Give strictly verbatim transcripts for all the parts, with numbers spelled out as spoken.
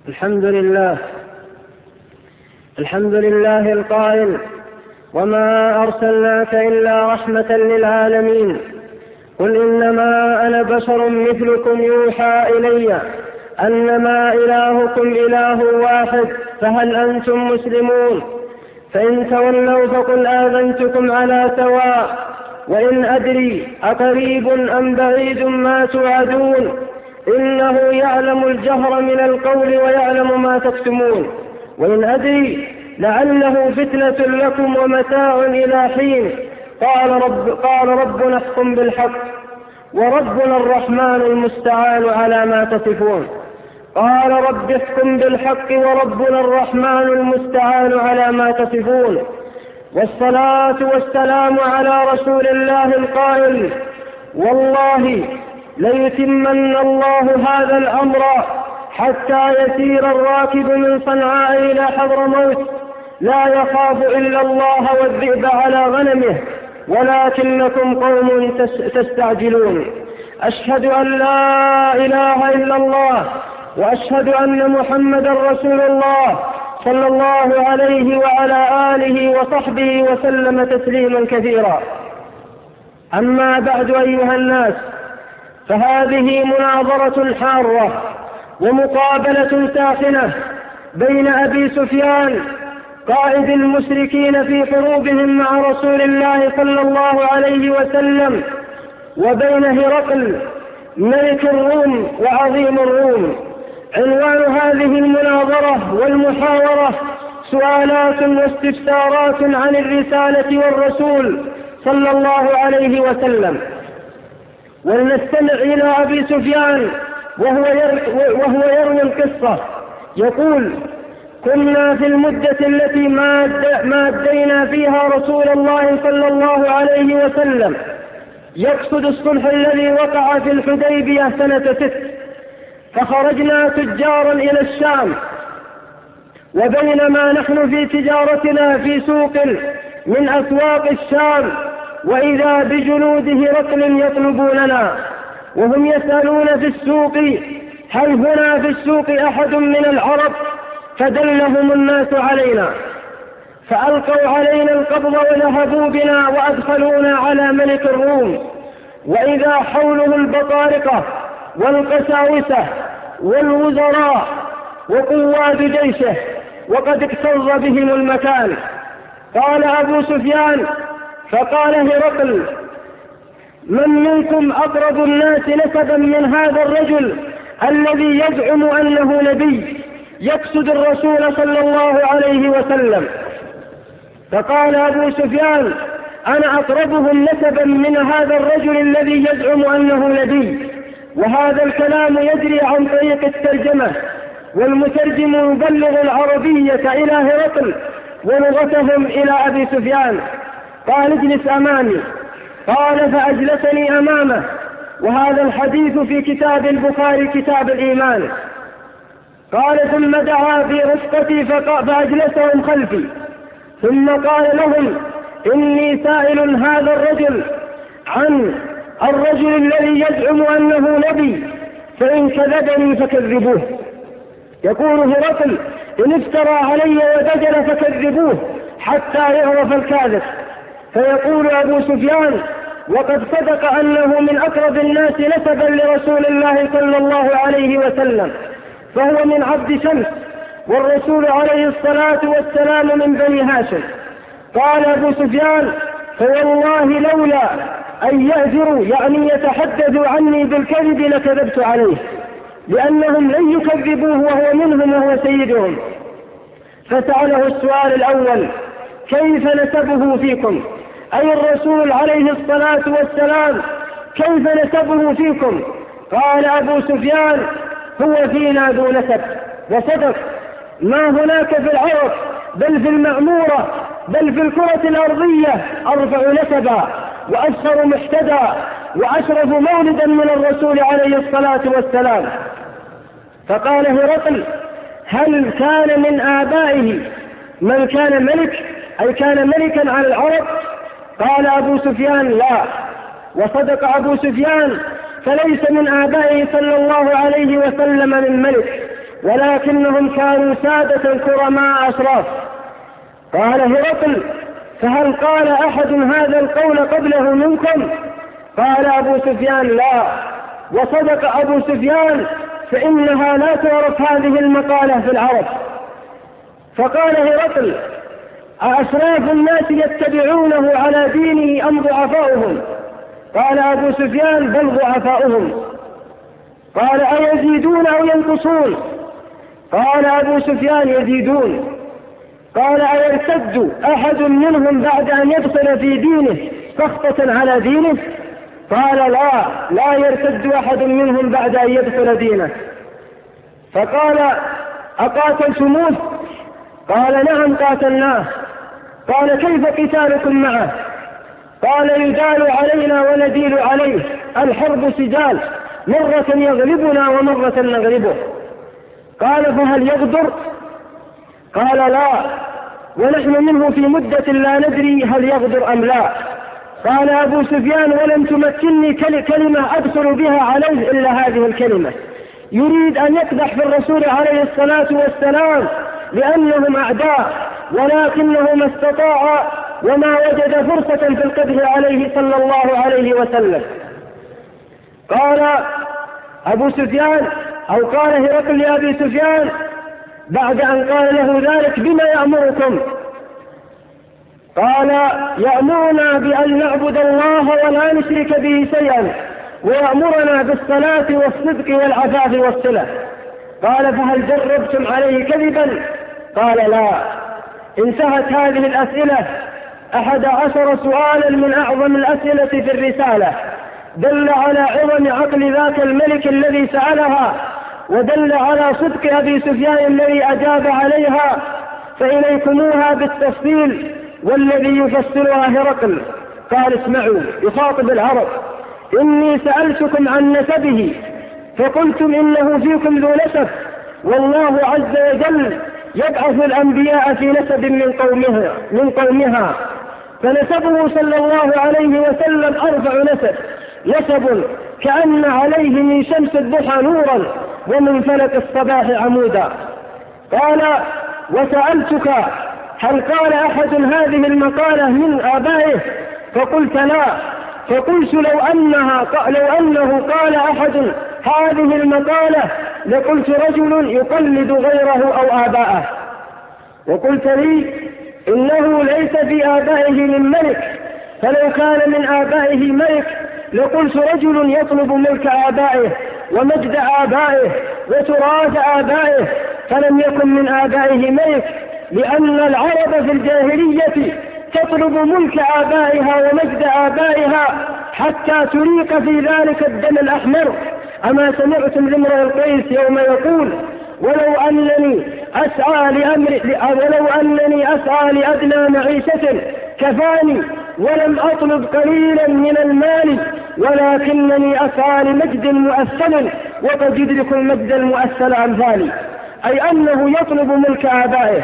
الحمد لله الحمد لله القائل: وما أرسلناك إلا رحمة للعالمين. قل إنما أنا بشر مثلكم يوحى إلي أنما إلهكم إله واحد فهل أنتم مسلمون؟ فإن تولوا فقل آذنتكم على سواء وإن أدري أقريب أم بعيد ما توعدون إنه يعلم الجهر من القول ويعلم ما تكتمون. وإن أدري لعله فتنة لكم ومتاع إلى حين. قال, رب قال ربنا احكم بالحق وربنا الرحمن المستعان على ما تصفون. قال رب احكم بالحق وربنا الرحمن المستعان على ما تصفون. والصلاة والسلام على رسول الله القائل: والله ليتمن الله هذا الأمر حتى يسير الراكب من صنعاء إلى حضرموت لا يخاف إلا الله والذئب على غنمه ولكنكم قوم تستعجلون. أشهد أن لا إله إلا الله وأشهد أن محمدا رسول الله صلى الله عليه وعلى آله وصحبه وسلم تسليما كثيرا. أما بعد أيها الناس، فهذه مناظرة حارة ومقابلة ساخنة بين أبي سفيان قائد المشركين في حروبهم مع رسول الله صلى الله عليه وسلم وبين هرقل ملك الروم وعظيم الروم. عنوان هذه المناظرة والمحاورة سؤالات واستفسارات عن الرسالة والرسول صلى الله عليه وسلم. ولنستمع إلى أبي سفيان وهو وهو يروي القصة. يقول: كنا في المدة التي مادينا فيها رسول الله صلى الله عليه وسلم يقصد الصلح الذي وقع في الحديبية سنة ست، فخرجنا تجارا إلى الشام، وبينما نحن في تجارتنا في سوق من أسواق الشام وإذا بجنود هرقل يطلبوننا وهم يسألون في السوق: هل هنا في السوق أحد من العرب؟ فدلهم الناس علينا، فألقوا علينا القبض وذهبوا بنا وأدخلونا على ملك الروم، وإذا حوله البطارقة والقساوسة والوزراء وقواد جيشه وقد اكتظ بهم المكان. قال أبو سفيان: فقال هرقل: من منكم أقرب الناس نسبا من هذا الرجل الذي يزعم أنه نبي يقصد الرسول صلى الله عليه وسلم؟ فقال أبو سفيان: أنا أقربهم نسبا من هذا الرجل الذي يزعم أنه نبي. وهذا الكلام يجري عن طريق الترجمة، والمترجم يبلغ العربية إلى هرقل ولغتهم إلى أبي سفيان. قال: اجلس أمامي. قال: فأجلسني أمامه. وهذا الحديث في كتاب البخاري كتاب الإيمان. قال: ثم دعا في رفقتي فأجلسهم خلفي، ثم قال لهم: إني سائل هذا الرجل عن الرجل الذي يزعم أنه نبي، فإن كذبني فكذبوه. يقول هرقل: إن افترى علي ودجل فكذبوه حتى يعرف الكاذب. فيقول أبو سفيان: وقد صدق أنه من أقرب الناس نسبا لرسول الله صلى الله عليه وسلم، فهو من عبد شمس، والرسول عليه الصلاة والسلام من بني هاشم. قال أبو سفيان: فوالله لولا أن يهجروا يعني يتحدثوا عني بالكذب لكذبت عليه، لأنهم لن يكذبوه وهو منهم وهو سيدهم. فسأله السؤال الأول: كيف نسبه فيكم؟ أي الرسول عليه الصلاة والسلام كيف نسبه فيكم؟ قال أبو سفيان: هو فينا ذو نسب. وصدق، ما هناك في العرب بل في المعمورة بل في الكرة الأرضية أرفع نسبا وأشهر محتدى وأشرف مولدا من الرسول عليه الصلاة والسلام. فقال هرقل: هل كان من آبائه من كان ملك أي كان ملكا على العرب؟ قال أبو سفيان: لا. وصدق أبو سفيان، فليس من آبائه صلى الله عليه وسلم من ملك، ولكنهم كانوا سادة كرماء أشراف. قال هرقل: فهل قال أحد هذا القول قبله منكم؟ قال أبو سفيان: لا. وصدق أبو سفيان، فإنها لا تعرف هذه المقالة في العرب. فقال هرقل: أأشراف الناس يتبعونه على دينه أم ضعفاؤهم؟ قال أبو سفيان: بل ضعفاؤهم. قال: أيزيدون أو ينقصون؟ قال أبو سفيان: يزيدون. قال: أيرتد أحد منهم بعد أن يدخل في دينه سخطة على دينه؟ قال: لا لا يرتد أحد منهم بعد أن يدخل دينه. فقال: أقاتلتموه؟ قال: نعم قاتلناه. قال: كيف قتالكم معه؟ قال: يدال علينا ونديل عليه، الحرب سجال، مرة يغلبنا ومرة نغلبه. قال: فهل يغدر؟ قال: لا، ونحن منه في مدة لا ندري هل يغدر أم لا. قال أبو سفيان: ولم تمكنني كلمة أدخل بها عليه إلا هذه الكلمة. يريد أن يقدح في الرسول عليه الصلاة والسلام لأنهم أعداء، ولكنه ما استطاع وما وجد فرصة في القدح عليه صلى الله عليه وسلم. قال أبو سفيان أو قال هرقل لأبي سفيان بعد أن قال له ذلك: بما يأمركم؟ قال: يأمرنا بأن نعبد الله ولا نشرك به شيئا، ويأمرنا بالصلاة والصدق والعفاف والصلة. قال: فهل جربتم عليه كذبا؟ قال: لا. انتهت هذه الأسئلة أحد عشر سؤالا من أعظم الأسئلة في الرسالة، دل على عظم عقل ذاك الملك الذي سألها، ودل على صدق أبي سفيان الذي أجاب عليها. فإليكموها بالتفصيل، والذي يفسرها هرقل. قال: اسمعوا، يخاطب العرب: إني سألتكم عن نسبه فقلتم إنه فيكم ذو نسب، والله عز وجل يبعث الأنبياء في نسب من قومها, من قومها فنسبه صلى الله عليه وسلم أرفع نسب، نسب كأن عليه من شمس الضحى نورا ومن فلك الصباح عمودا. قال: وسألتك هل قال أحد هذه المقالة من آبائه؟ فقلت: لا. فقلت: لو أنها لو أنه قال أحد هذه المقالة لقلت رجل يقلد غيره أو آباءه. وقلت لي: إنه ليس في آبائه من ملك، فلو كان من آبائه ملك لقلت رجل يطلب ملك آبائه ومجد آبائه وتراث آبائه، فلم يكن من آبائه ملك، لأن العرب في الجاهلية تطلب ملك آبائها ومجد آبائها حتى تريق في ذلك الدم الأحمر. أما سمعتم لامرئ القيس يوم يقول: ولو أنني أسعى لأمر ولو أنني أسعى لأدنى معيشة كفاني، ولم أطلب قليلا من المال، ولكنني أسعى لمجد مؤثل، وقد يدرك المجد المؤثل أمثالي، أي أنه يطلب ملك آبائه.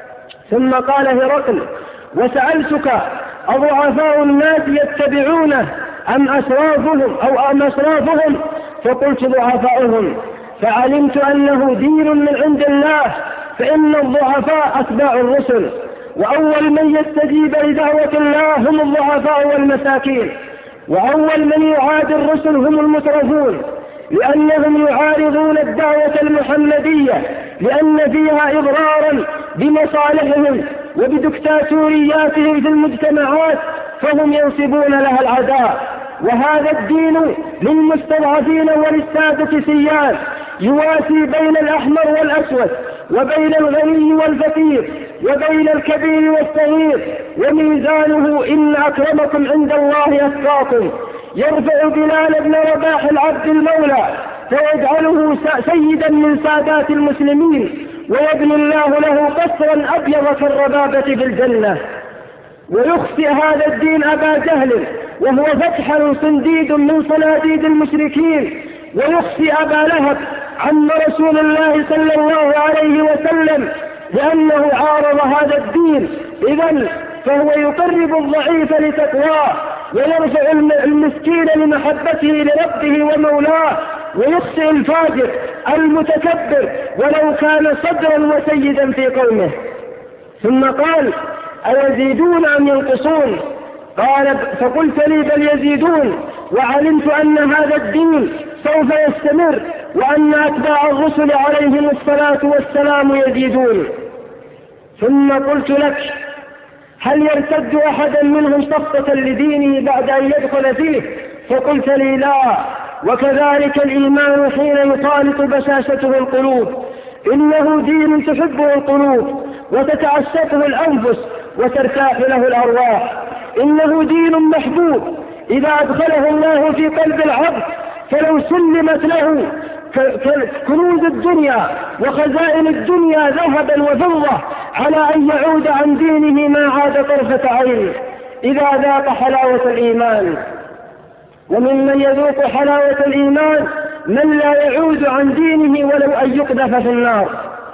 ثم قال هرقل: وسألتك: أضعفاء الناس يتبعونه أم أشرافهم أو أم أشرافهم؟ فقلت: ضعفاؤهم. فعلمت أنه دين من عند الله، فإن الضعفاء أتباع الرسل، وأول من يستجيب لدعوة الله هم الضعفاء والمساكين، وأول من يعادي الرسل هم المترفون، لأنهم يعارضون الدعوة المحمدية لأن فيها إضرارا بمصالحهم وبدكتاتورياتهم في المجتمعات، فهم ينصبون لها العداء. وهذا الدين للمستضعفين وللسادة سيان، يواسي بين الأحمر والأسود، وبين الغني والفقير، وبين الكبير والصغير، وميزانه إن أكرمكم عند الله أتقاكم. يرفع بلال بن رباح العبد المولى فيجعله سيدا من سادات المسلمين، ويبني الله له قصرا أبيض كالربابة في الجنة. ويخفي هذا الدين أبا جهل وهو فتحل صنديد من صناديد المشركين، ويخفي أبا لهب عم رسول الله صلى الله عليه وسلم لأنه عارض هذا الدين. إذن فهو يقرب الضعيف لتقواه، ويرفع المسكين لمحبته لربه ومولاه، ويخطئ الفاجر المتكبر ولو كان صدرا وسيدا في قومه. ثم قال: أيزيدون أم ينقصون؟ قال: فقلت لي: بل يزيدون، وعلمت أن هذا الدين سوف يستمر، وأن أتباع الرسل عليهم الصلاة والسلام يزيدون. ثم قلت لك: هل يرتد أحدا منهم صفقة لدينه بعد أن يدخل فيه؟ فقلت لي: لا. وكذلك الإيمان حين يخالط بشاشته القلوب، إنه دين تحبه القلوب وتتعشقه الأنفس وترتاح له الأرواح، إنه دين محبوب إذا أدخله الله في قلب العبد فلو سلمت له كنوز الدنيا وخزائن الدنيا ذهبا وفضة على أن يعود عن دينه ما عاد طرفة عين إذا ذاق حلاوة الإيمان. وممن يذوق حلاوة الإيمان من لا يعود عن دينه ولو أن يقذف في النار.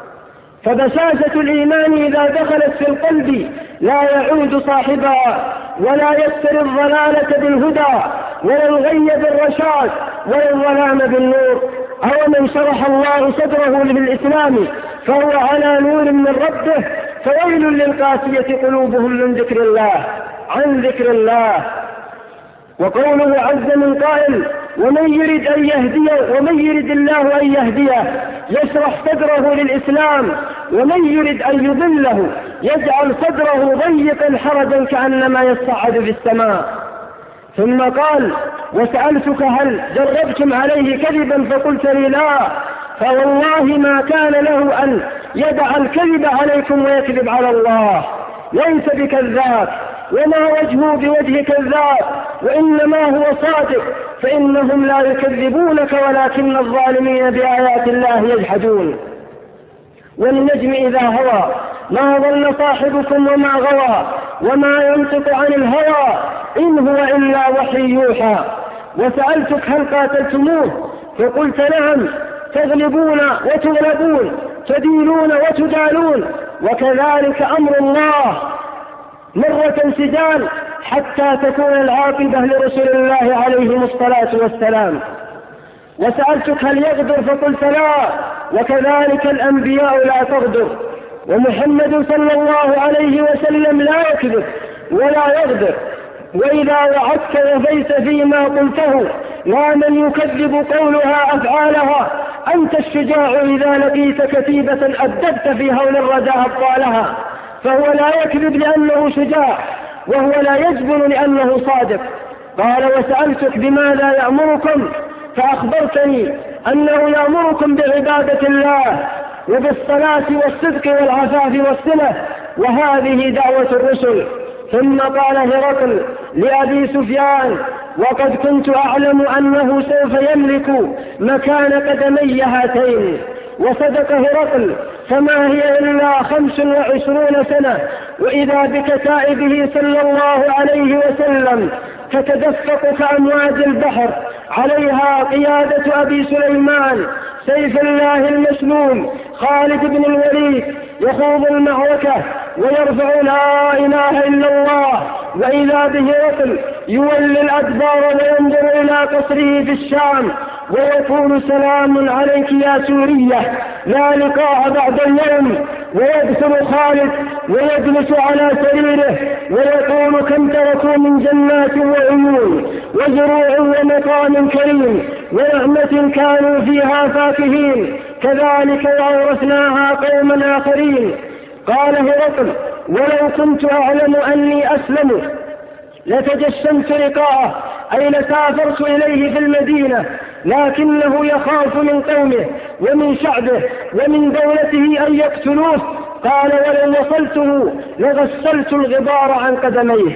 فبشاشة الإيمان إذا دخلت في القلب لا يعود صاحبها ولا يستر الضلالة بالهدى ولا الغي بالرشاد ولا الظلام بالنور. أو من شرح الله صدره للإسلام فهو على نور من ربه، فويل للقاسية قلوبهم من ذكر الله عن ذكر الله. وقوله عز من قائل: ومن يرد أن يهديه ومن يرد الله أن يهديه يشرح صدره للإسلام، ومن يرد أن يضله يجعل صدره ضيقا حرجا كأنما يصعد في السماء. ثم قال: وسألتك هل جربتم عليه كذبا؟ فقلت لي: لا. فوالله ما كان له أن يدع الكذب عليكم ويكذب على الله، ليس بكذاب وما وجهه بوجه كذاب، وإنما هو صادق، فإنهم لا يكذبونك ولكن الظالمين بآيات الله يجحدون. والنجم إذا هوى ما ضل صاحبكم وما غوى وما ينطق عن الهوى إن هو إلا وحي يوحى. وسألتك هل قاتلتموه؟ فقلت: نعم، تغلبون وتغلبون، تدينون وتدالون، وكذلك أمر الله مرة سجال حتى تكون العاقبة لرسل الله عليهم الصلاة والسلام. وسألتك هل يغدر؟ فقلت: لا، وكذلك الأنبياء لا تغدر، ومحمد صلى الله عليه وسلم لا يكذب ولا يغدر، وإذا وعدت وفيت فيما قلته لا من يكذب قولها أفعالها. أنت الشجاع إذا لقيت كتيبة أدبت في هول الردى أبطالها، فهو لا يكذب لأنه شجاع، وهو لا يجبن لأنه صادق. قال: وسألتك بماذا يأمركم؟ فأخبرتني أنه يأمركم بعبادة الله وبالصلاة والصدق والعفاف والصلة، وهذه دعوة الرسل. ثم قال هرقل لأبي سفيان: وقد كنت أعلم أنه سوف يملك مكان قدمي هاتين. وصدق هرقل، فما هي إلا خمس وعشرون سنة وإذا بكتائبه صلى الله عليه وسلم تتدفق كأمواج البحر، عليها قيادة أبي سليمان سيف الله المسلول خالد بن الوليد يخوض المعركة ويرفع لا إله إلا الله، وإذا به رجل يولي الأدبار وينظر إلى قصره في الشام ويقول: سلام عليك يا سورية، لا لقاء بعد اليوم. ويدخل خالد ويجلس على سريره ويقول: كم تركوا من جنات وعيون وزروع ومقام كريم ونعمة كانوا فيها فاكهين، كذلك وأورثناها قوما آخرين. قال هرقل: ولو كنت أعلم أني أسلم لتجشمت لقاءه، أي لسافرت إليه في المدينة، لكنه يخاف من قومه ومن شعبه ومن دولته أن يقتلوه. قال: ولو وصلته لغسلت الغبار عن قدميه.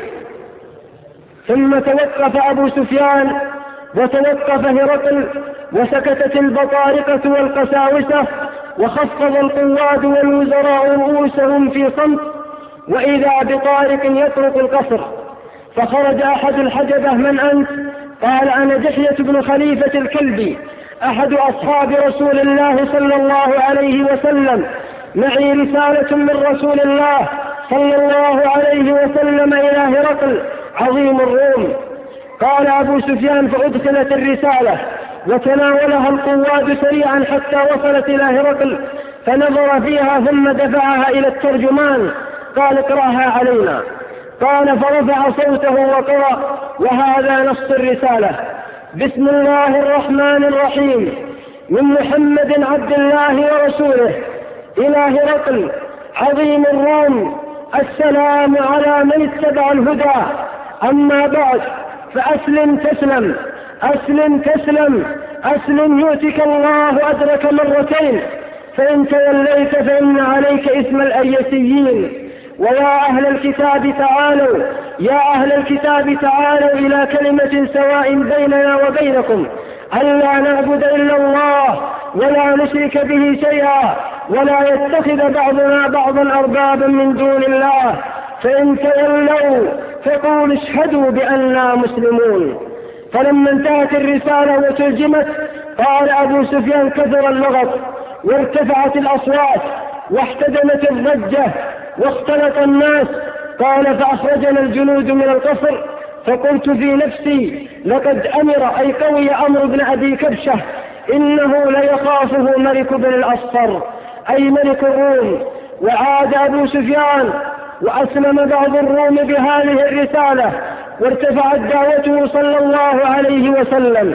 ثم توقف أبو سفيان وتوقف هرقل، وسكتت البطارقة والقساوسة، وخفض القواد والوزراء رؤوسهم في صمت، وإذا بطارق يطرق القصر. فخرج أحد الحجبة: من أنت؟ قال: أنا دحية بن خليفة الكلبي، أحد أصحاب رسول الله صلى الله عليه وسلم، معي رسالة من رسول الله صلى الله عليه وسلم إلى هرقل عظيم الروم. قال أبو سفيان: فأدخلت الرسالة وتناولها القواد سريعا حتى وصلت إلى هرقل، فنظر فيها ثم دفعها إلى الترجمان قال اقرأها علينا. قال فرفع صوته وقرأ، وهذا نص الرسالة: بسم الله الرحمن الرحيم، من محمد عبد الله ورسوله إلى هرقل عظيم الروم، السلام على من اتبع الهدى، أما بعد فأسلم تسلم، أسلم تسلم، أسلم يؤتك الله أجرك مرتين، فإن توليت فإن عليك إثم الأيسيين. ويا أهل الكتاب تعالوا، يا أهل الكتاب تعالوا إلى كلمة سواء بيننا وبينكم، ألا نعبد إلا الله ولا نشرك به شيئا، ولا يتخذ بعضنا بعضا أربابا من دون الله، فإن تولوا فقولوا اشهدوا بأننا مسلمون. فلما انتهت الرسالة وترجمت قال أبو سفيان كثر اللغط وارتفعت الأصوات واحتدمت الضجة واختلط الناس. قال فأخرجنا الجنود من القصر، فقلت في نفسي لقد أمر أي قوي أمر بن أبي كبشة، إنه ليخافه ملك بن الأصفر أي ملك الروم. وعاد أبو سفيان وأسلم بعض الروم بهذه الرسالة، وارتفعت دعوته صلى الله عليه وسلم.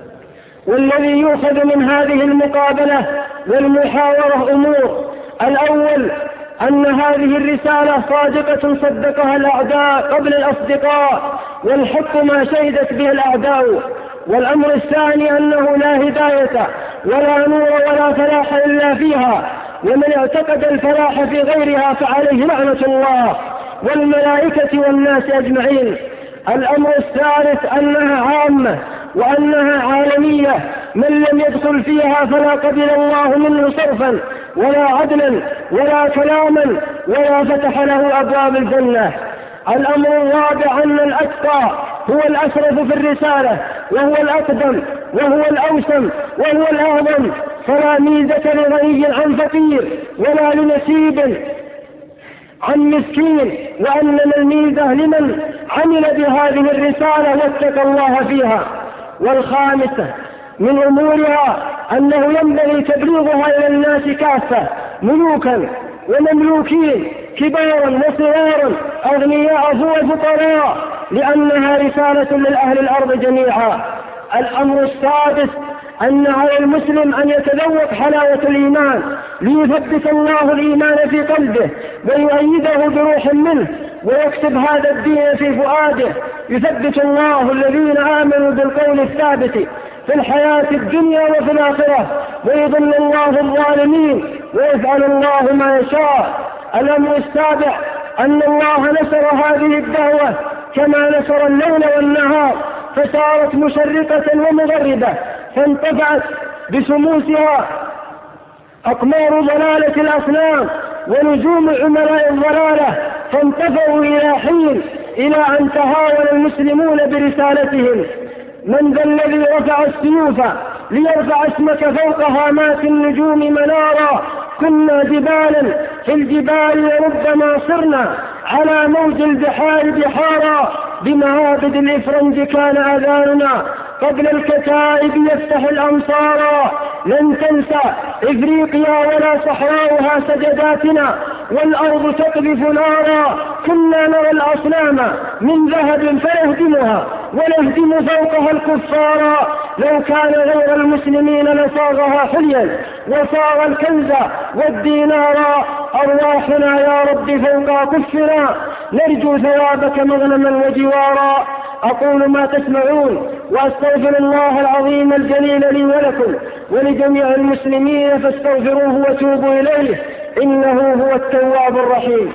والذي يؤخذ من هذه المقابلة والمحاورة أمور: الأول أن هذه الرسالة صادقة صدقها الأعداء قبل الأصدقاء، والحق ما شهدت به الأعداء. والأمر الثاني أنه لا هداية ولا نور ولا فلاح إلا فيها، ومن اعتقد الفلاح في غيرها فعليه لعنة الله والملائكة والناس أجمعين. الأمر الثالث أنها عامة وأنها عالمية، من لم يدخل فيها فلا قبل الله منه صرفا ولا عدلا ولا كلاما ولا فتح له أبواب الجنة. الأمر الرابع أن الأتقى هو الأشرف في الرسالة، وهو الأقدم وهو الأوسم وهو الأعظم، فلا ميزة لغني عن فقير ولا لنسيب عن مسكين، وأنما الميزة لمن عمل بهذه الرسالة واتقى الله فيها. والخامسة من أمورها أنه ينبغي تبليغها إلى الناس كافة، ملوكا ومملوكين، كبارا وصغارا، أغنياء وفقراء، لأنها رسالة للأهل الأرض جميعا. الأمر السادس أن على المسلم أن يتذوق حلاوة الإيمان ليثبت الله الإيمان في قلبه ويؤيده بروح منه ويكتب هذا الدين في فؤاده. يثبت الله الذين آمنوا بالقول الثابت في الحياة الدنيا وفي الآخرة، ويضل الله الظالمين ويفعل الله ما يشاء. الأمر السابع أن الله نشر هذه الدعوة كما نشر الليل والنهار، فصارت مشرقة ومغربة، فانتفعت بشموسها أقمار ضلالة الأصنام ونجوم عملاء الضلالة، فانتفعوا إلى حين إلى أن تهاون المسلمون برسالتهم. من ذا الذي رفع السيوف ليرفع اسمك فوق هامات النجوم منارا؟ كنا جبالا في الجبال وربما صرنا على موج البحار بحارا، بمعابد الإفرنج كان أذاننا قبل الكتائب يفتح الأمصار. لن تنسى إفريقيا ولا صحراؤها سجداتنا، والأرض تقذف نارا. كنا نرى الأصنام من ذهب فنهدمها ونهدم فوقها الكفار. لو كان غير المسلمين لصاغها حليا وصاغ الكنز والدينار. أرواحنا يا رب فوق كفنا، نرجو ثوابك مغنما وجوارا. أقول ما تسمعون وأستغفر الله العظيم الجليل لي ولكم ولجميع المسلمين، فاستغفروه وتوبوا إليه إنه هو التواب الرحيم.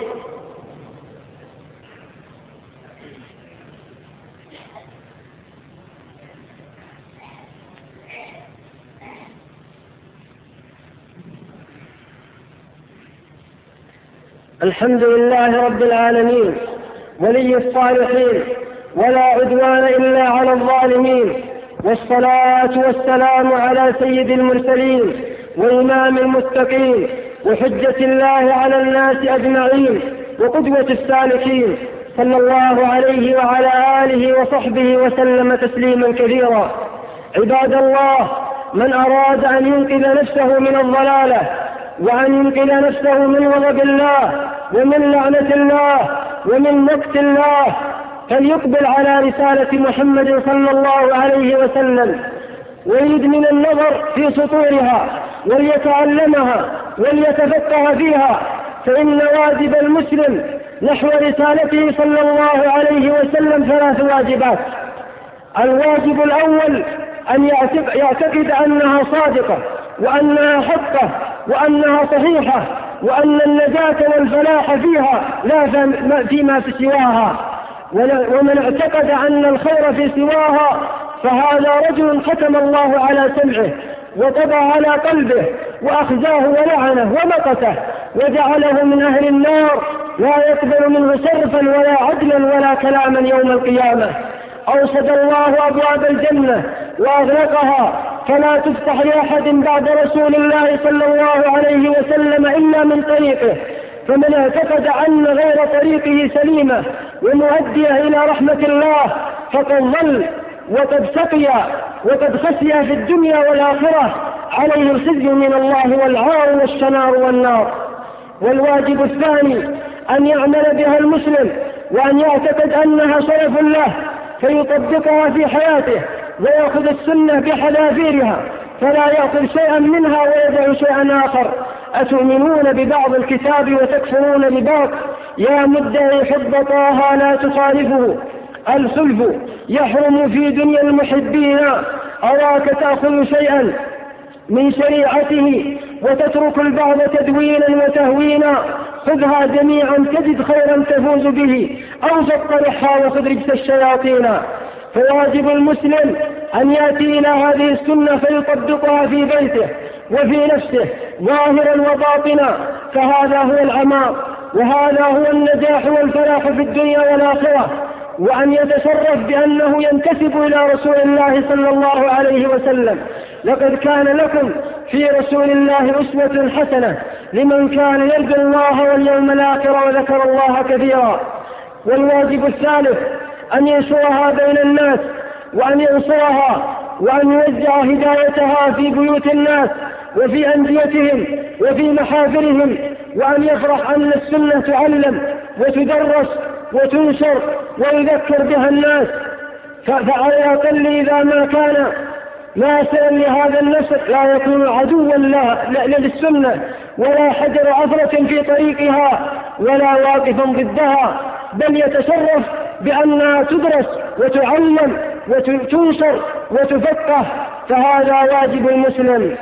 الحمد لله رب العالمين ولي الصالحين، ولا عدوان إلا على الظالمين، والصلاة والسلام على سيد المرسلين وإمام المتقين وحجة الله على الناس أجمعين وقدوة السالكين، صلى الله عليه وعلى آله وصحبه وسلم تسليما كثيرا. عباد الله، من أراد أن ينقذ نفسه من الضلالة وأن ينقذ نفسه من غضب الله ومن لعنة الله ومن مقت الله فليقبل على رسالة محمد صلى الله عليه وسلم ويدمن النظر في سطورها وليتعلمها وليتفقه فيها، فإن واجب المسلم نحو رسالته صلى الله عليه وسلم ثلاث واجبات. الواجب الأول أن يعتقد أنها صادقة وأنها حقة وأنها صحيحة وأن النجاة والفلاح فيها لا فيما في سواها، ومن اعتقد أن الخير في سواها فهذا رجل ختم الله على سمعه وطبع على قلبه وأخزاه ولعنه ومقته وجعله من أهل النار لا يقبل منه صرفا ولا عدلا ولا كلاما يوم القيامة. أوسد الله أبواب الجنة وأغلقها فلا تفتح لأحد بعد رسول الله صلى الله عليه وسلم إلا من طريقه، فمن اعتقد أن غير طريقه سليمة ومؤدية إلى رحمة الله فقد ضل وقد سقي وقد خسي في الدنيا والآخرة، عليه الخزي من الله والعار والشنار والنار. والواجب الثاني أن يعمل بها المسلم وأن يعتقد أنها شرف له فيطبقها في حياته ويأخذ السنة بحذافيرها فلا يأخذ شيئا منها ويدع شيئا آخر. أتؤمنون ببعض الكتاب وتكفرون ببعض؟ يا مدعي حب طه لا تخالفه، الخلف يحرم في دنيا المحبين، أراك تأخذ شيئا من شريعته وتترك البعض تدوينا وتهوينا، خذها جميعا تجد خيرا تفوز به، أو فاطرحها وخذ رجس الشياطين. فواجب المسلم أن يأتي إلى هذه السنة فيطبقها في بيته وفي نفسه ظاهرا وباطنا، فهذا هو العمار وهذا هو النجاح والفلاح في الدنيا والآخرة. وأن يتشرف بأنه ينتسب إلى رسول الله صلى الله عليه وسلم. لقد كان لكم في رسول الله أسوة حسنة لمن كان يرجو الله واليوم الآخر وذكر الله كثيرا. والواجب الثالث أن ينشرها بين الناس وأن ينصرها وأن يوزع هدايتها في بيوت الناس وفي أنديتهم وفي محافلهم، وأن يفرح أن السنة تعلم وتدرس وتنشر ويذكر بها الناس، فعلى الأقل إذا ما كان ناصرا لهذا النشر لا يكون عدوا للسنة ولا حجر عثرة في طريقها ولا واقفا ضدها، بل يتشرف بأنها تدرس وتعلم وتنشر وتفقه، فهذا واجب المسلم.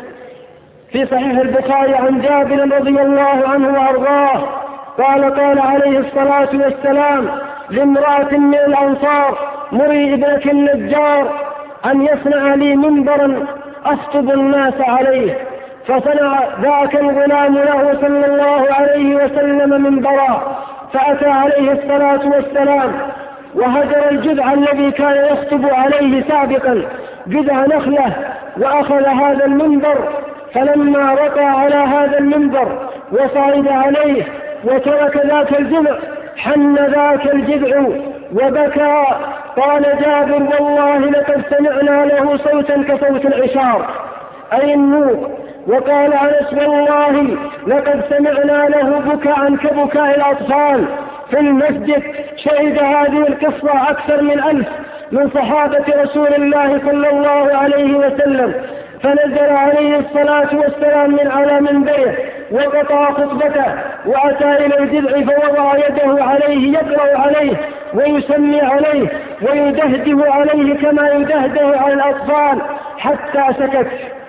في صحيح البخاري عن جابر رضي الله عنه وأرضاه قال قال عليه الصلاة والسلام لامرأة من الأنصار مري ابنك النجار أن يصنع لي منبرا أخطب الناس عليه، فصنع ذاك الغلام له صلى الله عليه وسلم منبرا، فأتى عليه الصلاة والسلام وهجر الجذع الذي كان يخطب عليه سابقا، جذع نخلة، وأخذ هذا المنبر، فلما رقى على هذا المنبر وصعد عليه وترك ذاك الجذع حن ذاك الجذع وبكى. قال جابر والله لقد سمعنا له صوتا كصوت العشار أي النوق. وقال أنس والله لقد سمعنا له بكاء كبكاء الأطفال في المسجد. شهد هذه القصة أكثر من ألف من صحابة رسول الله صلى الله عليه وسلم، فنزل عليه الصلاة والسلام من على منبره وقطع خطبته وأتى إلى الجذع فوضع يده عليه يقرأ عليه ويسمي عليه ويدهده عليه كما يدهده على الأطفال حتى سكت.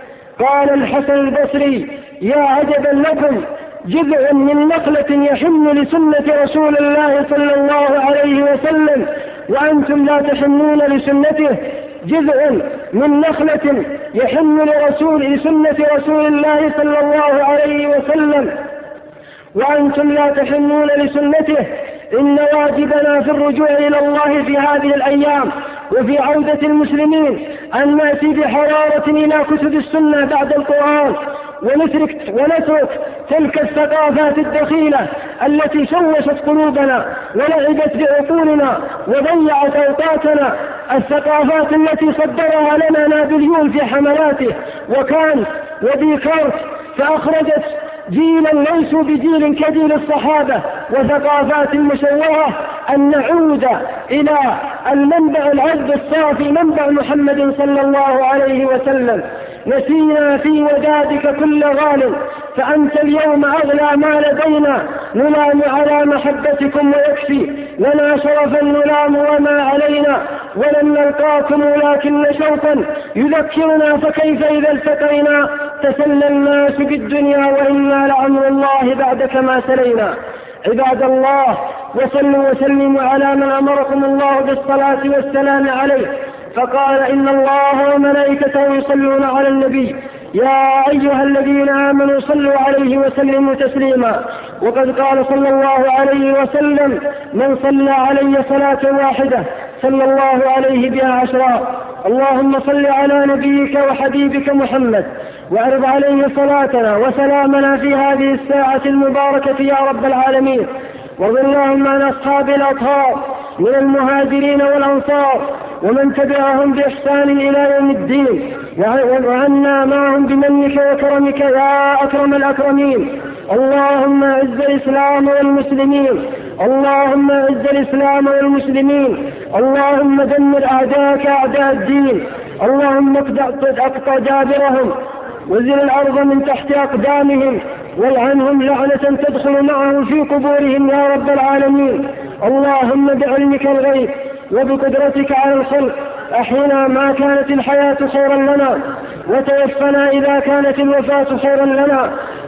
قال الحسن البصري يا عجبا لكم، جذع من نخلة يحن لسنة رسول الله صلى الله عليه وسلم وأنتم لا تحنون لسنته. جذع من نخلة يحن لرسول لسنة رسول الله صلى الله عليه وسلم وأنتم لا تحنون لسنته. إن واجبنا في الرجوع إلى الله في هذه الأيام وفي عودة المسلمين أن نأتي بحرارة إلى كتب السنة بعد القرآن، ونترك, ونترك تلك الثقافات الدخيلة التي شوشت قلوبنا ولعبت بعقولنا وضيعت أوقاتنا. الثقافات التي صدرها لنا نابليون في حملاته وكان وديكارت، فأخرجت جيلا ليسوا بجيل كجيل الصحابة وثقافات مشوهة، أن نعود إلى المنبع العذب الصافي منبع محمد صلى الله عليه وسلم. نسينا في ودادك كل غال، فأنت اليوم أغلى ما لدينا، نلام على محبتكم ويكفي لنا شرفا نلام وما علينا، ولن نلقاكم ولكن شوقا يذكرنا، فكيف إذا التقينا تسلى الناس بالدنيا وإنا لعمر الله بعدك ما سلينا. عباد الله، وصلوا وسلموا على من أمركم الله بالصلاة والسلام عليه، فقال إن الله وملائكته يصلون على النبي يا أيها الذين آمنوا صلوا عليه وسلموا تسليما. وقد قال صلى الله عليه وسلم من صلى علي صلاة واحدة صلى الله عليه بها عشرا. اللهم صل على نبيك وحبيبك محمد وأرض عليه صلاتنا وسلامنا في هذه الساعة المباركة يا رب العالمين. وارض اللهم عن أصحاب الأطهار من المهاجرين والأنصار ومن تبعهم بإحسان إلى يوم الدين، وعنا معهم بمنك وكرمك يا أكرم الأكرمين. اللهم أعز الإسلام والمسلمين، اللهم أعز الإسلام والمسلمين، اللهم دمر أعداءك أعداء الدين، اللهم اقطع دابرهم وزل الأرض من تحت أقدامهم والعنهم لعنة تدخل معهم في قبورهم يا رب العالمين. اللهم بعلمك الغيب وبقدرتك على الخلق أحينا ما كانت الحياة خيرا لنا، وتوفنا إذا كانت الوفاة خيرا لنا.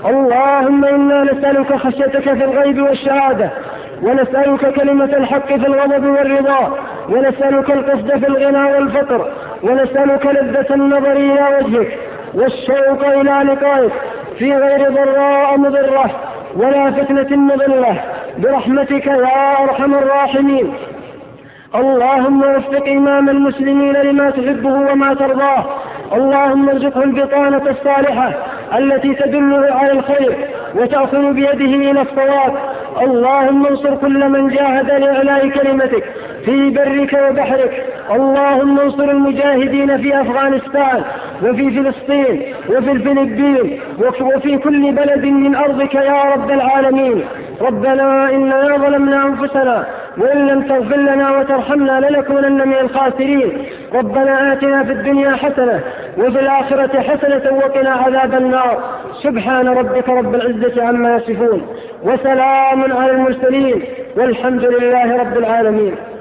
اللهم إنا نسألك خشيتك في الغيب والشهادة، ونسألك كلمة الحق في الغضب والرضا، ونسألك القصد في الغنى والفقر، ونسألك لذة النظر إلى وجهك والشوق إلى لقائك في غير ضراء مضرة ولا فتنة مضلة برحمتك يا أرحم الراحمين. اللهم وفق إمام المسلمين لما تحبه وما ترضاه، اللهم ارزقه البطانة الصالحة التي تدله على الخير وتأخذ بيده إلى الصواب. اللهم انصر كل من جاهد لإعلاء كلمتك في برك وبحرك. اللهم انصر المجاهدين في أفغانستان وفي فلسطين وفي الفلبين وفي كل بلد من أرضك يا رب العالمين. ربنا إننا ظلمنا أنفسنا وإن لم تغفر لنا وترحمنا لنكونن من الخاسرين. ربنا آتنا في الدنيا حسنة وفي الآخرة حسنة وقنا عذاب النار. سبحان ربك رب العزة عما يصفون، وسلام على المرسلين، والحمد لله رب العالمين.